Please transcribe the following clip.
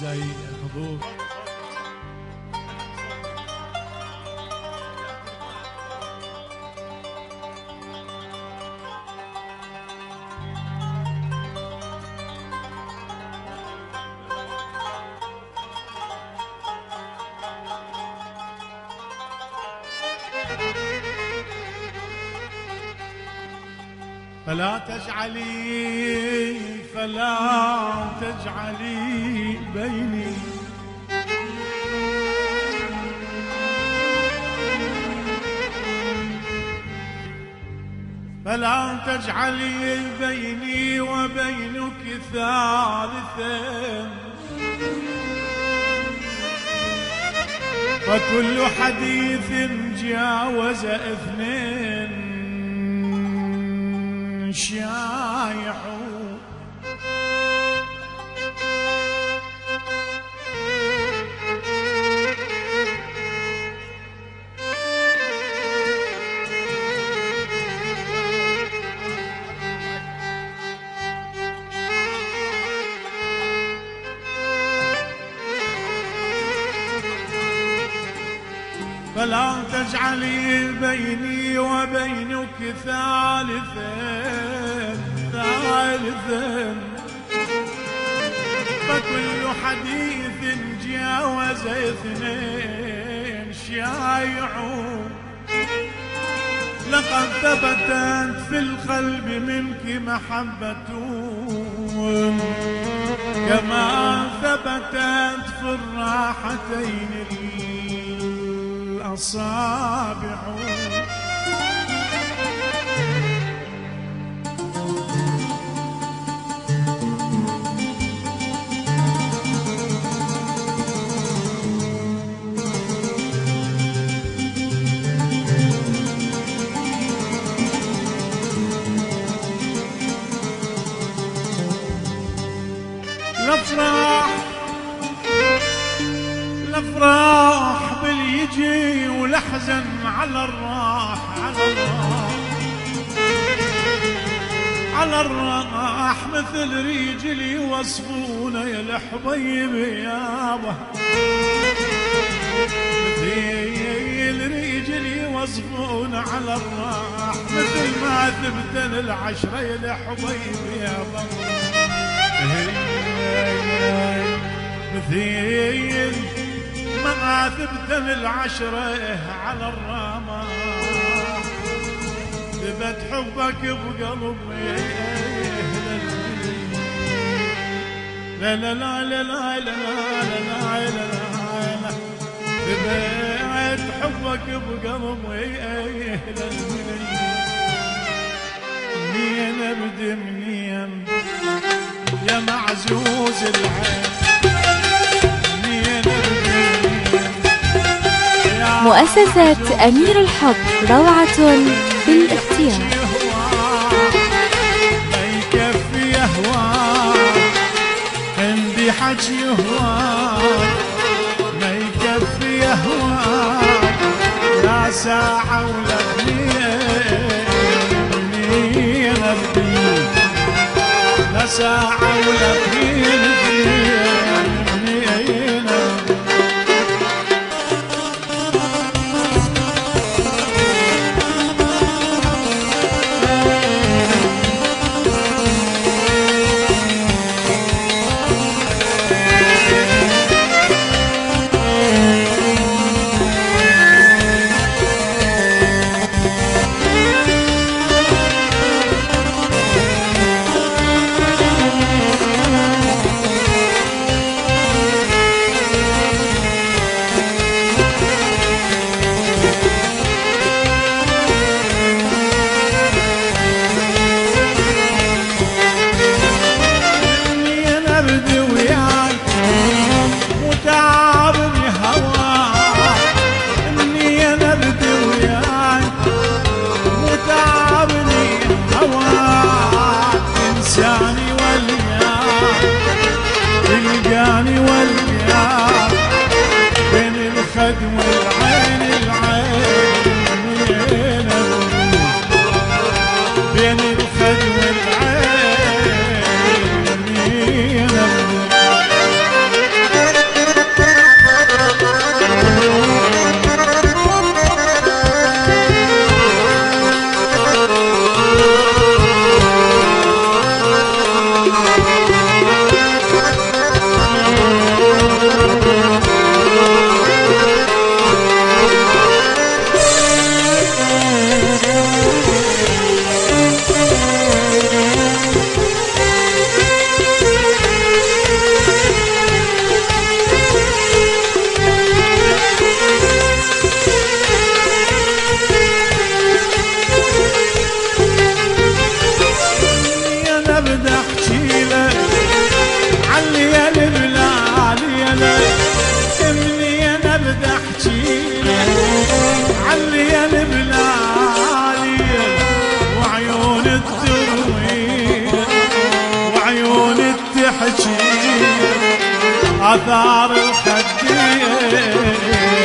لا حضور. فلا تجعلي بيني فلا تجعلي بيني وبينك ثالثا، فكل حديث جاوز اثنين شايع. فلا تجعلي بيني وبينك ثالثا، فكل حديث جاوز اثنين شايع. لقد ثبتت في القلب منك محبة كما ثبتت في الراحتين الأصابع. الافراح باليجي والاحزن على الراح على الراح، مثل ريجلي يوصفونه يا الحبيب يابا، مثل ريجلي يوصفونه على الراح، مثل ما ثبتن العشرة يا الحبيب يابا، مثيل ما ثبتن العشرة على الرماح، ثبت حبك بقلبي لا لا لا لا لا لا لا لا لا لا، ثبت حبك بقلبي منين ابدي منين يا معزوز العين، مؤسسة أمير الحب روعة بالاختيار. ما يكفي يهواك عندي حكي هواك، ما يكفي يهواك لا ساعة ولا اثنين ابدي، لا ساعة ولا اثنين آثار الخدين